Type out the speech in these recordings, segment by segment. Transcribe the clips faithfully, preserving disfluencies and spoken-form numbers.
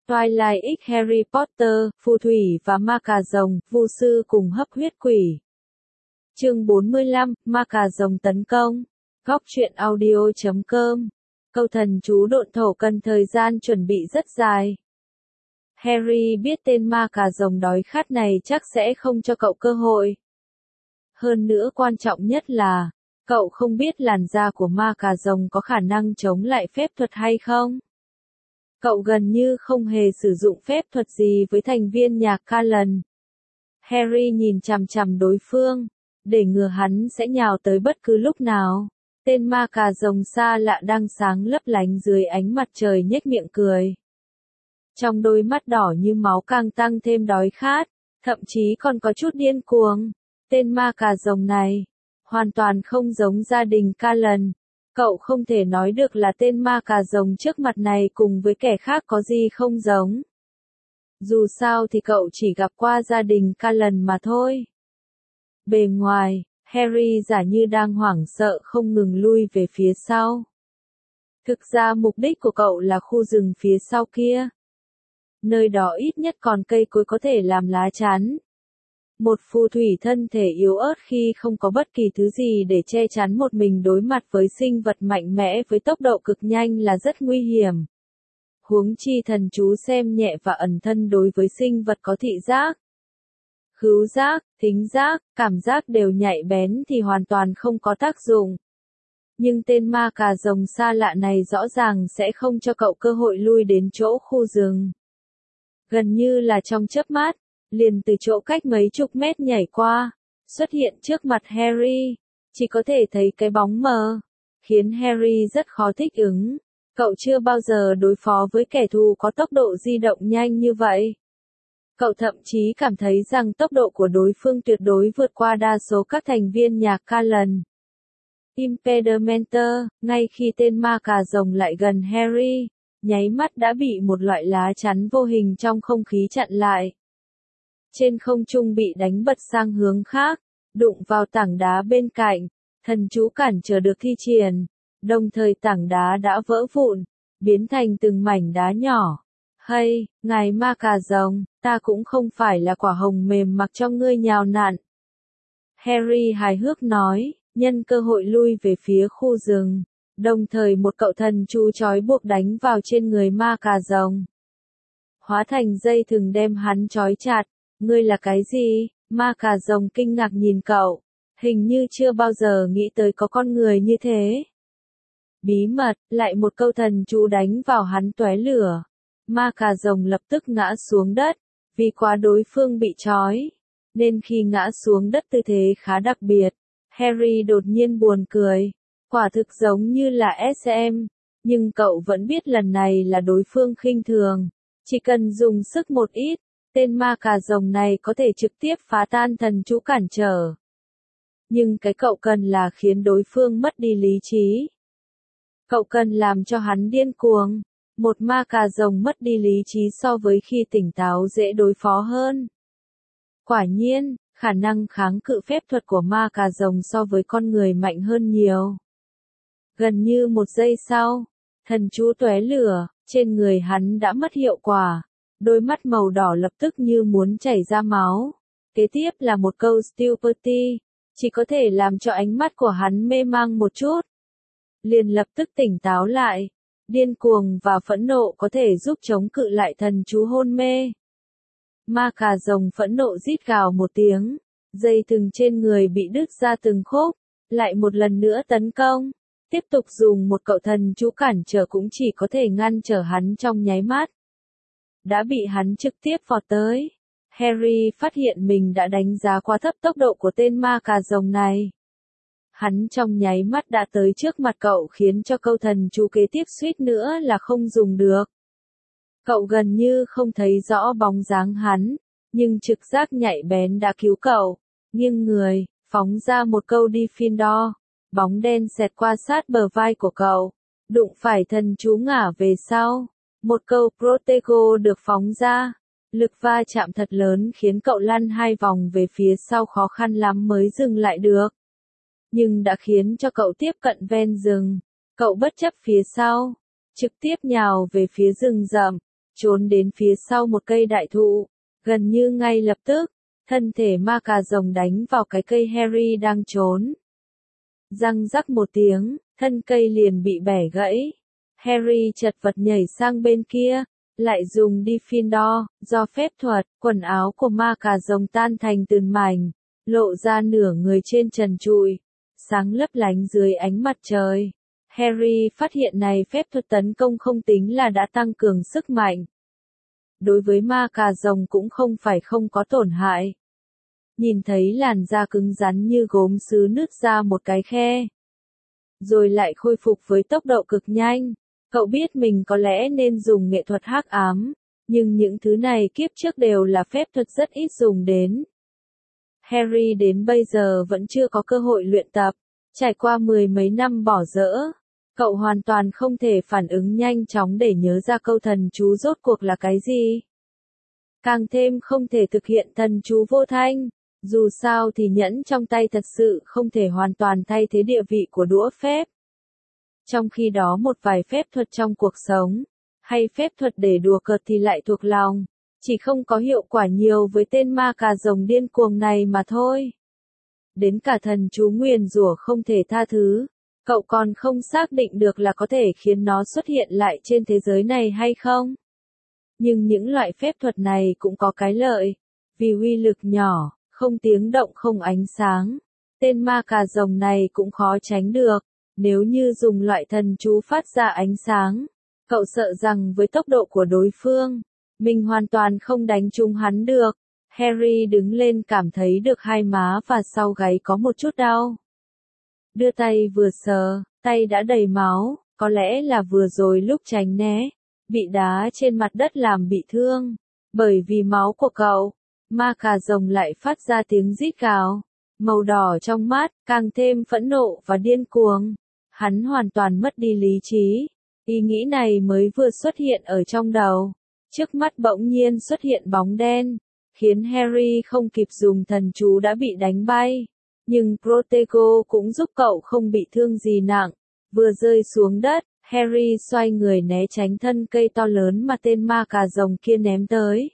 Twilight X Harry Potter, phù thủy và ma cà rồng, vu sư cùng hấp huyết quỷ. Chương bốn mươi lăm, ma cà rồng tấn công. Góc truyện audio chấm com. Câu thần chú độn thổ cần thời gian chuẩn bị rất dài. Harry biết tên ma cà rồng đói khát này chắc sẽ không cho cậu cơ hội. Hơn nữa quan trọng nhất là, cậu không biết làn da của ma cà rồng có khả năng chống lại phép thuật hay không. Cậu gần như không hề sử dụng phép thuật gì với thành viên nhạc Callan. Harry nhìn chằm chằm đối phương, để ngừa hắn sẽ nhào tới bất cứ lúc nào. Tên ma cà rồng xa lạ đang sáng lấp lánh dưới ánh mặt trời nhếch miệng cười. Trong đôi mắt đỏ như máu càng tăng thêm đói khát, thậm chí còn có chút điên cuồng. Tên ma cà rồng này, hoàn toàn không giống gia đình Callan. Cậu không thể nói được là tên ma cà rồng trước mặt này cùng với kẻ khác có gì không giống. Dù sao thì cậu chỉ gặp qua gia đình Callan mà thôi. Bề ngoài, Harry giả như đang hoảng sợ không ngừng lui về phía sau. Thực ra mục đích của cậu là khu rừng phía sau kia. Nơi đó ít nhất còn cây cối có thể làm lá chắn. Một phù thủy thân thể yếu ớt khi không có bất kỳ thứ gì để che chắn một mình đối mặt với sinh vật mạnh mẽ với tốc độ cực nhanh là rất nguy hiểm. Huống chi thần chú xem nhẹ và ẩn thân đối với sinh vật có thị giác, khứu giác, thính giác, cảm giác đều nhạy bén thì hoàn toàn không có tác dụng. Nhưng tên ma cà rồng xa lạ này rõ ràng sẽ không cho cậu cơ hội lui đến chỗ khu rừng. Gần như là trong chớp mắt, liền từ chỗ cách mấy chục mét nhảy qua, xuất hiện trước mặt Harry, chỉ có thể thấy cái bóng mờ, khiến Harry rất khó thích ứng. Cậu chưa bao giờ đối phó với kẻ thù có tốc độ di động nhanh như vậy. Cậu thậm chí cảm thấy rằng tốc độ của đối phương tuyệt đối vượt qua đa số các thành viên nhạc Callan. Impedimenter, ngay khi tên ma cà rồng lại gần Harry, nháy mắt đã bị một loại lá chắn vô hình trong không khí chặn lại. Trên không trung bị đánh bật sang hướng khác, đụng vào tảng đá bên cạnh, thần chú cản trở được thi triển, đồng thời tảng đá đã vỡ vụn, biến thành từng mảnh đá nhỏ. Hay, ngài ma cà rồng, ta cũng không phải là quả hồng mềm mặc cho ngươi nhào nặn. Harry hài hước nói, nhân cơ hội lui về phía khu rừng, đồng thời một cậu thần chú trói buộc đánh vào trên người ma cà rồng. Hóa thành dây thừng đem hắn trói chặt. Ngươi là cái gì? Ma cà rồng kinh ngạc nhìn cậu, hình như chưa bao giờ nghĩ tới có con người như thế. Bí mật, lại một câu thần chú đánh vào hắn tóe lửa. Ma cà rồng lập tức ngã xuống đất, vì quá đối phương bị trói, nên khi ngã xuống đất tư thế khá đặc biệt. Harry đột nhiên buồn cười, quả thực giống như là ét em, nhưng cậu vẫn biết lần này là đối phương khinh thường, chỉ cần dùng sức một ít. Tên ma cà rồng này có thể trực tiếp phá tan thần chú cản trở. Nhưng cái cậu cần là khiến đối phương mất đi lý trí. Cậu cần làm cho hắn điên cuồng. Một ma cà rồng mất đi lý trí so với khi tỉnh táo dễ đối phó hơn. Quả nhiên, khả năng kháng cự phép thuật của ma cà rồng so với con người mạnh hơn nhiều. Gần như một giây sau, thần chú tóe lửa, trên người hắn đã mất hiệu quả. Đôi mắt màu đỏ lập tức như muốn chảy ra máu. Kế tiếp là một câu stupidity, chỉ có thể làm cho ánh mắt của hắn mê mang một chút. Liền lập tức tỉnh táo lại. Điên cuồng và phẫn nộ có thể giúp chống cự lại thần chú hôn mê. Ma cà rồng phẫn nộ rít gào một tiếng. Dây thừng trên người bị đứt ra từng khúc. Lại một lần nữa tấn công. Tiếp tục dùng một cậu thần chú cản trở cũng chỉ có thể ngăn trở hắn trong nháy mắt. Đã bị hắn trực tiếp vọt tới. Harry phát hiện mình đã đánh giá quá thấp tốc độ của tên ma cà rồng này. Hắn trong nháy mắt đã tới trước mặt cậu khiến cho câu thần chú kế tiếp suýt nữa là không dùng được. Cậu gần như không thấy rõ bóng dáng hắn, nhưng trực giác nhạy bén đã cứu cậu. Nghiêng người, phóng ra một câu Defender. Bóng đen xẹt qua sát bờ vai của cậu, đụng phải thần chú ngả về sau. Một câu Protego được phóng ra, lực va chạm thật lớn khiến cậu lăn hai vòng về phía sau khó khăn lắm mới dừng lại được. Nhưng đã khiến cho cậu tiếp cận ven rừng, cậu bất chấp phía sau, trực tiếp nhào về phía rừng rậm, trốn đến phía sau một cây đại thụ. Gần như ngay lập tức, thân thể ma cà rồng đánh vào cái cây Harry đang trốn. Răng rắc một tiếng, thân cây liền bị bẻ gãy. Harry chật vật nhảy sang bên kia, lại dùng Diffindor, do phép thuật, quần áo của ma cà rồng tan thành từng mảnh, lộ ra nửa người trên trần trụi, sáng lấp lánh dưới ánh mặt trời. Harry phát hiện này phép thuật tấn công không tính là đã tăng cường sức mạnh. Đối với ma cà rồng cũng không phải không có tổn hại. Nhìn thấy làn da cứng rắn như gốm sứ nứt ra một cái khe, rồi lại khôi phục với tốc độ cực nhanh. Cậu biết mình có lẽ nên dùng nghệ thuật hắc ám, nhưng những thứ này kiếp trước đều là phép thuật rất ít dùng đến. Harry đến bây giờ vẫn chưa có cơ hội luyện tập, trải qua mười mấy năm bỏ dỡ. Cậu hoàn toàn không thể phản ứng nhanh chóng để nhớ ra câu thần chú rốt cuộc là cái gì. Càng thêm không thể thực hiện thần chú vô thanh, dù sao thì nhẫn trong tay thật sự không thể hoàn toàn thay thế địa vị của đũa phép. Trong khi đó một vài phép thuật trong cuộc sống, hay phép thuật để đùa cợt thì lại thuộc lòng, chỉ không có hiệu quả nhiều với tên ma cà rồng điên cuồng này mà thôi. Đến cả thần chú nguyền rủa không thể tha thứ, cậu còn không xác định được là có thể khiến nó xuất hiện lại trên thế giới này hay không. Nhưng những loại phép thuật này cũng có cái lợi, vì uy lực nhỏ, không tiếng động không ánh sáng, tên ma cà rồng này cũng khó tránh được. Nếu như dùng loại thần chú phát ra ánh sáng, cậu sợ rằng với tốc độ của đối phương, mình hoàn toàn không đánh trúng hắn được. Harry đứng lên cảm thấy được hai má và sau gáy có một chút đau. Đưa tay vừa sờ, tay đã đầy máu, có lẽ là vừa rồi lúc tránh né, bị đá trên mặt đất làm bị thương. Bởi vì máu của cậu, ma cà rồng lại phát ra tiếng rít gào, màu đỏ trong mắt, càng thêm phẫn nộ và điên cuồng. Hắn hoàn toàn mất đi lý trí. Ý nghĩ này mới vừa xuất hiện ở trong đầu. Trước mắt bỗng nhiên xuất hiện bóng đen, khiến Harry không kịp dùng thần chú đã bị đánh bay. Nhưng Protego cũng giúp cậu không bị thương gì nặng. Vừa rơi xuống đất, Harry xoay người né tránh thân cây to lớn mà tên ma cà rồng kia ném tới.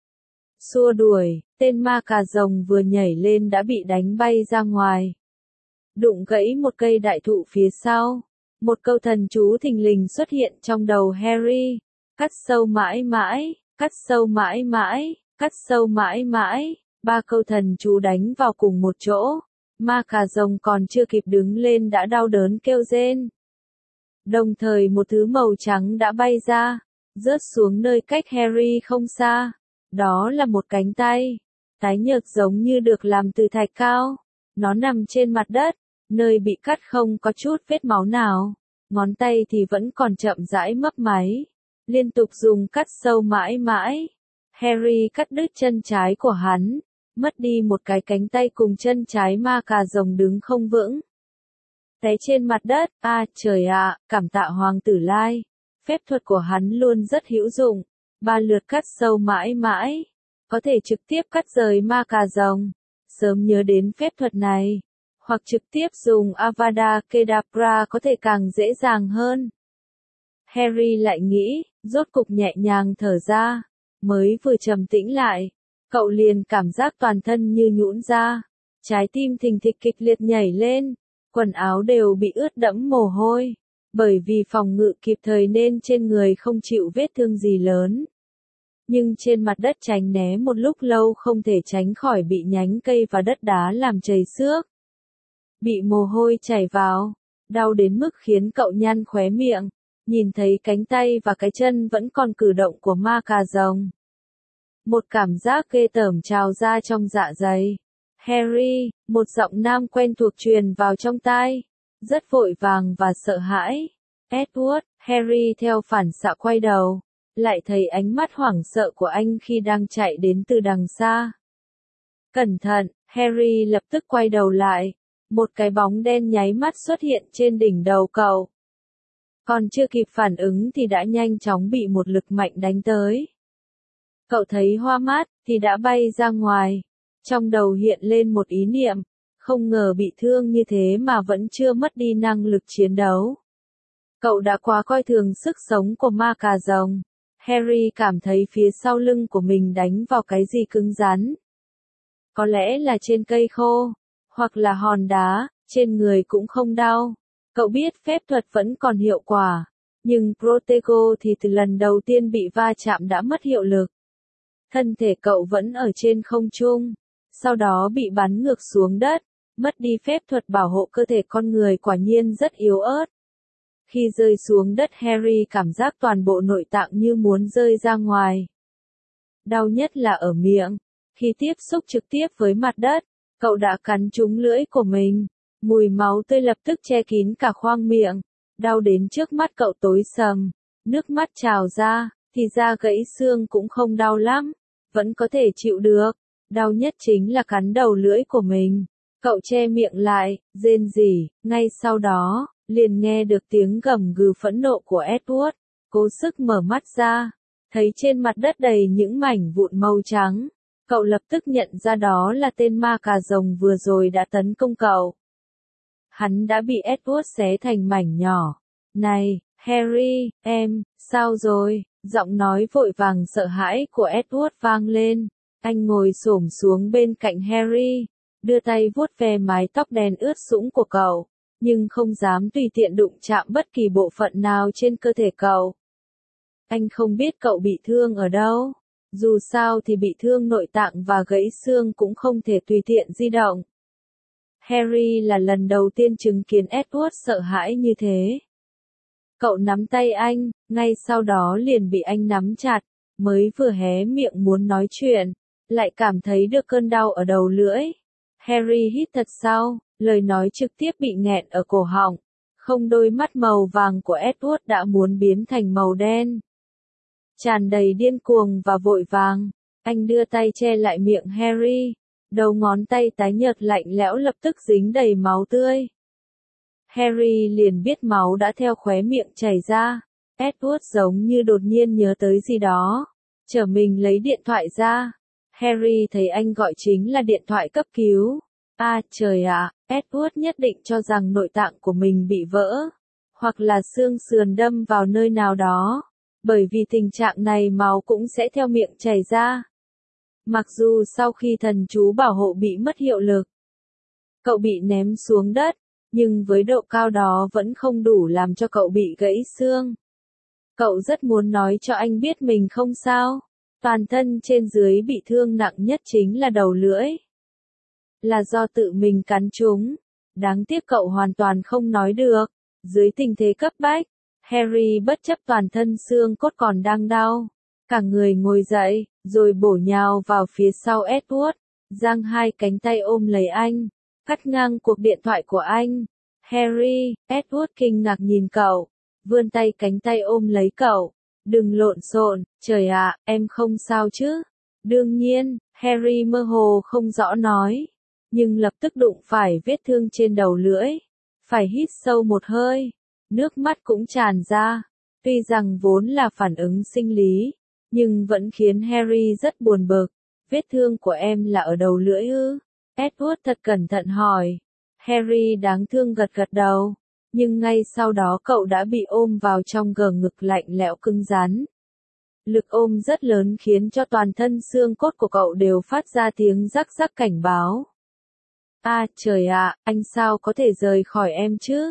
Xua đuổi, tên ma cà rồng vừa nhảy lên đã bị đánh bay ra ngoài. Đụng gãy một cây đại thụ phía sau. Một câu thần chú thình lình xuất hiện trong đầu Harry. Cắt sâu mãi mãi, cắt sâu mãi mãi, cắt sâu mãi mãi. Ba câu thần chú đánh vào cùng một chỗ. Ma cà rồng còn chưa kịp đứng lên đã đau đớn kêu rên. Đồng thời một thứ màu trắng đã bay ra, rớt xuống nơi cách Harry không xa. Đó là một cánh tay, tái nhợt giống như được làm từ thạch cao. Nó nằm trên mặt đất, nơi bị cắt không có chút vết máu nào. Ngón tay thì vẫn còn chậm rãi mấp máy, liên tục dùng cắt sâu mãi mãi. Harry cắt đứt chân trái của hắn, mất đi một cái cánh tay cùng chân trái ma cà rồng đứng không vững. Té trên mặt đất, a à, trời ạ, à, cảm tạ Hoàng tử Lai. Phép thuật của hắn luôn rất hữu dụng. Ba lượt cắt sâu mãi mãi, có thể trực tiếp cắt rời ma cà rồng. Sớm nhớ đến phép thuật này, hoặc trực tiếp dùng Avada Kedavra có thể càng dễ dàng hơn. Harry lại nghĩ, rốt cục nhẹ nhàng thở ra, mới vừa trầm tĩnh lại, cậu liền cảm giác toàn thân như nhũn ra, trái tim thình thịch kịch liệt nhảy lên, quần áo đều bị ướt đẫm mồ hôi. Bởi vì phòng ngự kịp thời nên trên người không chịu vết thương gì lớn. Nhưng trên mặt đất tránh né một lúc lâu không thể tránh khỏi bị nhánh cây và đất đá làm chảy xước. Bị mồ hôi chảy vào, đau đến mức khiến cậu nhăn khóe miệng, nhìn thấy cánh tay và cái chân vẫn còn cử động của ma cà rồng. Một cảm giác ghê tởm trào ra trong dạ dày. Harry, một giọng nam quen thuộc truyền vào trong tai. Rất vội vàng và sợ hãi. Edward, Harry theo phản xạ quay đầu, lại thấy ánh mắt hoảng sợ của anh khi đang chạy đến từ đằng xa. Cẩn thận, Harry lập tức quay đầu lại, một cái bóng đen nháy mắt xuất hiện trên đỉnh đầu cậu. Còn chưa kịp phản ứng thì đã nhanh chóng bị một lực mạnh đánh tới. Cậu thấy hoa mắt thì đã bay ra ngoài, trong đầu hiện lên một ý niệm. Không ngờ bị thương như thế mà vẫn chưa mất đi năng lực chiến đấu. Cậu đã quá coi thường sức sống của ma cà rồng. Harry cảm thấy phía sau lưng của mình đánh vào cái gì cứng rắn. Có lẽ là trên cây khô, hoặc là hòn đá, trên người cũng không đau. Cậu biết phép thuật vẫn còn hiệu quả, nhưng Protego thì từ lần đầu tiên bị va chạm đã mất hiệu lực. Thân thể cậu vẫn ở trên không trung, sau đó bị bắn ngược xuống đất, mất đi phép thuật bảo hộ cơ thể con người quả nhiên rất yếu ớt. Khi rơi xuống đất Harry cảm giác toàn bộ nội tạng như muốn rơi ra ngoài. Đau nhất là ở miệng, khi tiếp xúc trực tiếp với mặt đất, cậu đã cắn trúng lưỡi của mình. Mùi máu tươi lập tức che kín cả khoang miệng, đau đến trước mắt cậu tối sầm, nước mắt trào ra, thì ra gãy xương cũng không đau lắm, vẫn có thể chịu được, đau nhất chính là cắn đầu lưỡi của mình. Cậu che miệng lại, rên rỉ, ngay sau đó, liền nghe được tiếng gầm gừ phẫn nộ của Edward, cố sức mở mắt ra, thấy trên mặt đất đầy những mảnh vụn màu trắng, cậu lập tức nhận ra đó là tên ma cà rồng vừa rồi đã tấn công cậu. Hắn đã bị Edward xé thành mảnh nhỏ. Này, Harry, em, sao rồi? Giọng nói vội vàng sợ hãi của Edward vang lên. Anh ngồi xổm xuống bên cạnh Harry, đưa tay vuốt ve mái tóc đen ướt sũng của cậu, nhưng không dám tùy tiện đụng chạm bất kỳ bộ phận nào trên cơ thể cậu. Anh không biết cậu bị thương ở đâu. Dù sao thì bị thương nội tạng và gãy xương cũng không thể tùy tiện di động. Harry là lần đầu tiên chứng kiến Edward sợ hãi như thế. Cậu nắm tay anh, ngay sau đó liền bị anh nắm chặt, mới vừa hé miệng muốn nói chuyện, lại cảm thấy được cơn đau ở đầu lưỡi. Harry hít thật sâu, lời nói trực tiếp bị nghẹn ở cổ họng, không đôi mắt màu vàng của Edward đã muốn biến thành màu đen. Tràn đầy điên cuồng và vội vàng, anh đưa tay che lại miệng Harry, đầu ngón tay tái nhợt lạnh lẽo lập tức dính đầy máu tươi. Harry liền biết máu đã theo khóe miệng chảy ra. Edward giống như đột nhiên nhớ tới gì đó, trở mình lấy điện thoại ra. Harry thấy anh gọi chính là điện thoại cấp cứu. À trời ạ, Edward nhất định cho rằng nội tạng của mình bị vỡ, hoặc là xương sườn đâm vào nơi nào đó, bởi vì tình trạng này máu cũng sẽ theo miệng chảy ra. Mặc dù sau khi thần chú bảo hộ bị mất hiệu lực, cậu bị ném xuống đất, nhưng với độ cao đó vẫn không đủ làm cho cậu bị gãy xương. Cậu rất muốn nói cho anh biết mình không sao, toàn thân trên dưới bị thương nặng nhất chính là đầu lưỡi. Là do tự mình cắn trúng, đáng tiếc cậu hoàn toàn không nói được. Dưới tình thế cấp bách, Harry bất chấp toàn thân xương cốt còn đang đau, cả người ngồi dậy, rồi bổ nhào vào phía sau Edward, giang hai cánh tay ôm lấy anh, cắt ngang cuộc điện thoại của anh. Harry, Edward kinh ngạc nhìn cậu, vươn tay cánh tay ôm lấy cậu. Đừng lộn xộn, trời ạ, em không sao chứ? Đương nhiên, Harry mơ hồ không rõ nói, nhưng lập tức đụng phải vết thương trên đầu lưỡi. Phải hít sâu một hơi, nước mắt cũng tràn ra. Tuy rằng vốn là phản ứng sinh lý, nhưng vẫn khiến Harry rất buồn bực. Vết thương của em là ở đầu lưỡi ư? Edward thật cẩn thận hỏi. Harry đáng thương gật gật đầu, nhưng ngay sau đó cậu đã bị ôm vào trong gờ ngực lạnh lẽo cứng rắn. Lực ôm rất lớn khiến cho toàn thân xương cốt của cậu đều phát ra tiếng rắc rắc cảnh báo. À trời ạ, anh sao có thể rời khỏi em chứ?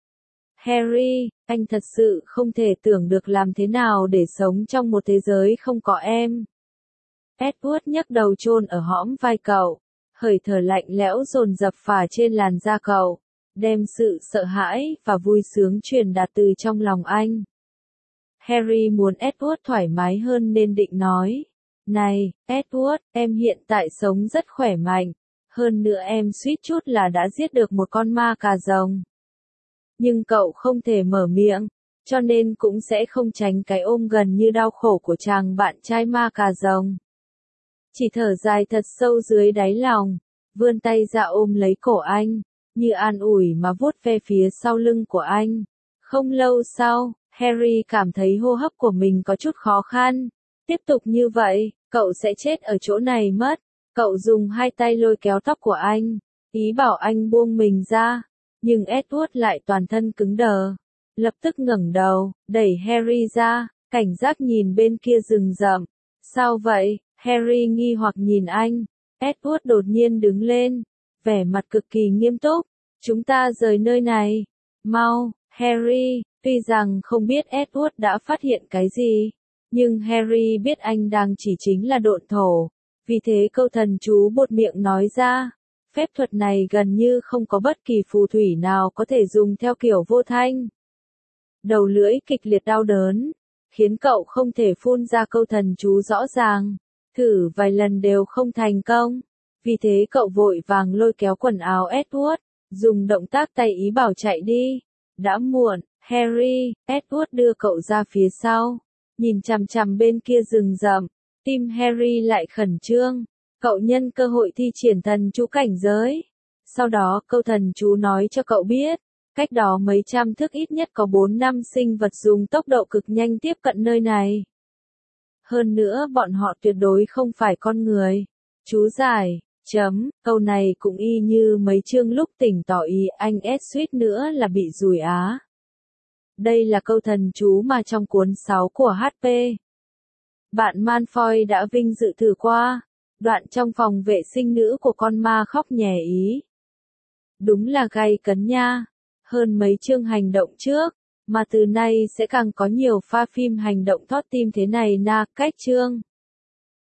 Harry, anh thật sự không thể tưởng được làm thế nào để sống trong một thế giới không có em. Edward nhấc đầu chôn ở hõm vai cậu, hơi thở lạnh lẽo dồn dập phả trên làn da cậu, đem sự sợ hãi và vui sướng truyền đạt từ trong lòng anh. Harry muốn Edward thoải mái hơn nên định nói, này, Edward, em hiện tại sống rất khỏe mạnh, hơn nữa em suýt chút là đã giết được một con ma cà rồng. Nhưng cậu không thể mở miệng, cho nên cũng sẽ không tránh cái ôm gần như đau khổ của chàng bạn trai ma cà rồng. Chỉ thở dài thật sâu dưới đáy lòng, vươn tay ra ôm lấy cổ anh, như an ủi mà vuốt ve phía sau lưng của anh. Không lâu sau, Harry cảm thấy hô hấp của mình có chút khó khăn. Tiếp tục như vậy, cậu sẽ chết ở chỗ này mất. Cậu dùng hai tay lôi kéo tóc của anh, ý bảo anh buông mình ra, nhưng Edward lại toàn thân cứng đờ. Lập tức ngẩng đầu, đẩy Harry ra, cảnh giác nhìn bên kia rừng rậm. Sao vậy? Harry nghi hoặc nhìn anh. Edward đột nhiên đứng lên, vẻ mặt cực kỳ nghiêm túc. Chúng ta rời nơi này. Mau, Harry. Tuy rằng không biết Edward đã phát hiện cái gì, nhưng Harry biết anh đang chỉ chính là độn thổ. Vì thế câu thần chú buột miệng nói ra. Phép thuật này gần như không có bất kỳ phù thủy nào có thể dùng theo kiểu vô thanh. Đầu lưỡi kịch liệt đau đớn, khiến cậu không thể phun ra câu thần chú rõ ràng. Thử vài lần đều không thành công. Vì thế cậu vội vàng lôi kéo quần áo Edward, dùng động tác tay ý bảo chạy đi. Đã muộn, Harry. Edward đưa cậu ra phía sau, nhìn chằm chằm bên kia rừng rậm. Tim Harry lại khẩn trương. Cậu nhân cơ hội thi triển thần chú cảnh giới. Sau đó câu thần chú nói cho cậu biết, cách đó mấy trăm thước ít nhất có bốn năm sinh vật dùng tốc độ cực nhanh tiếp cận nơi này. Hơn nữa bọn họ tuyệt đối không phải con người. Chú giải, chấm, câu này cũng y như mấy chương lúc tỉnh tỏ ý anh S suýt nữa là bị rủi á. Đây là câu thần chú mà trong cuốn sáu của hát pê. Bạn Malfoy đã vinh dự thử qua. Đoạn trong phòng vệ sinh nữ của con ma khóc nhè ý. Đúng là gay cấn nha. Hơn mấy chương hành động trước, mà từ nay sẽ càng có nhiều pha phim hành động thót tim thế này na. Cách chương